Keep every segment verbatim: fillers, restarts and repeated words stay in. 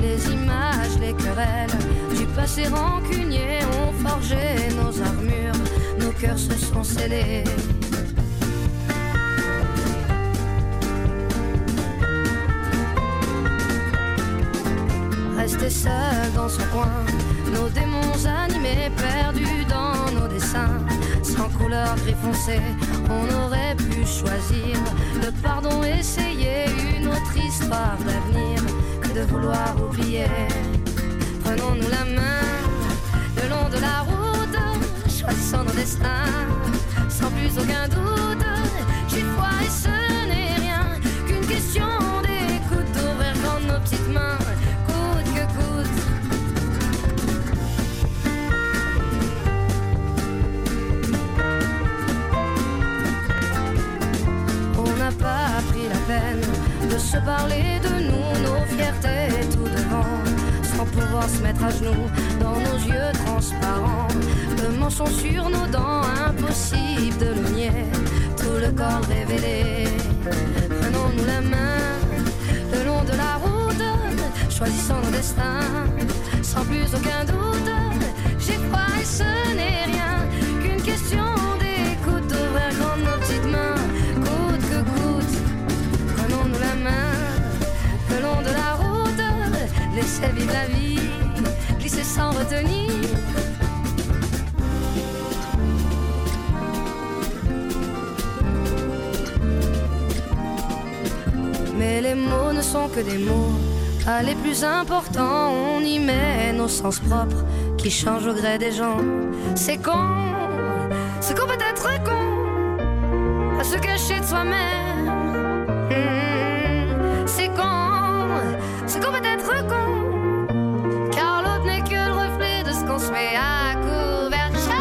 Les images, les querelles du passé rancunier ont forgé nos armures, nos cœurs se sont scellés. Resté seul dans son coin, nos démons animés, perdus dans nos dessins. Sans couleur gris foncé, on aurait pu choisir le pardon, essayer une autre histoire d'avenir que de vouloir oublier. Prenons-nous la main le long de la route, choisissons nos destins sans plus aucun doute. J'y crois et ce n'est rien qu'une question d'écoute, d'ouvrir grand nos petites mains. Pas pris la peine de se parler de nous, nos fiertés tout devant, sans pouvoir se mettre à genoux dans nos yeux transparents. Le mensonge sur nos dents, impossible de le nier, tout le corps révélé. Prenons-nous la main le long de la route, choisissons nos destins sans plus aucun doute. J'y crois et ce n'est rien qu'une question d'écoute, d'ouvrir grand nos petites mains. Prenons-nous la main le long de la route, laissez vivre la vie, glisser sans retenir. Mais les mots ne sont que des mots, pas les plus importants. On y met nos sens propres qui changent au gré des gens. C'est con, c'est qu'on peut être con à se cacher de soi-même. Mmh, c'est con, c'est qu'on peut être con, car l'autre n'est que le reflet de ce qu'on se met à couvert.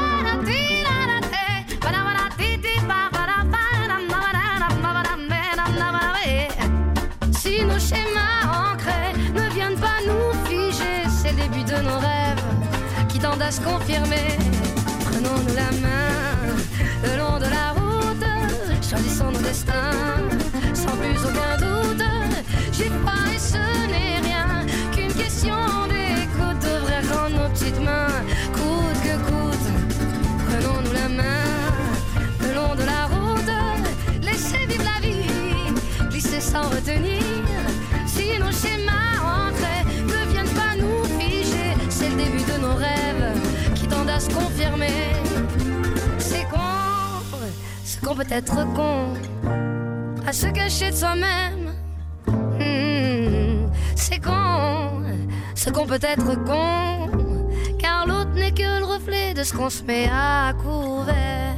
Si nos schémas ancrés ne viennent pas nous figer, c'est le début de nos rêves qui tendent à se confirmer. Prenons-nous la main le long de la route, choisissons nos destins sans plus aucun doute. J'y crois et ce n'est rien qu'une question d'écoute, d'ouvrir grand nos petites mains, coûte que coûte. Prenons-nous la main le long de la route, laissez vivre la vie, glisser sans retenir. Si nos schémas ancrés ne viennent pas nous figer, c'est le début de nos rêves qui tendent à se confirmer. C'est con, c'est qu'on peut être con à se cacher de soi-même. Mmh, c'est con, c'est qu'on peut être con, car l'autre n'est que le reflet de ce qu'on se met à couvert.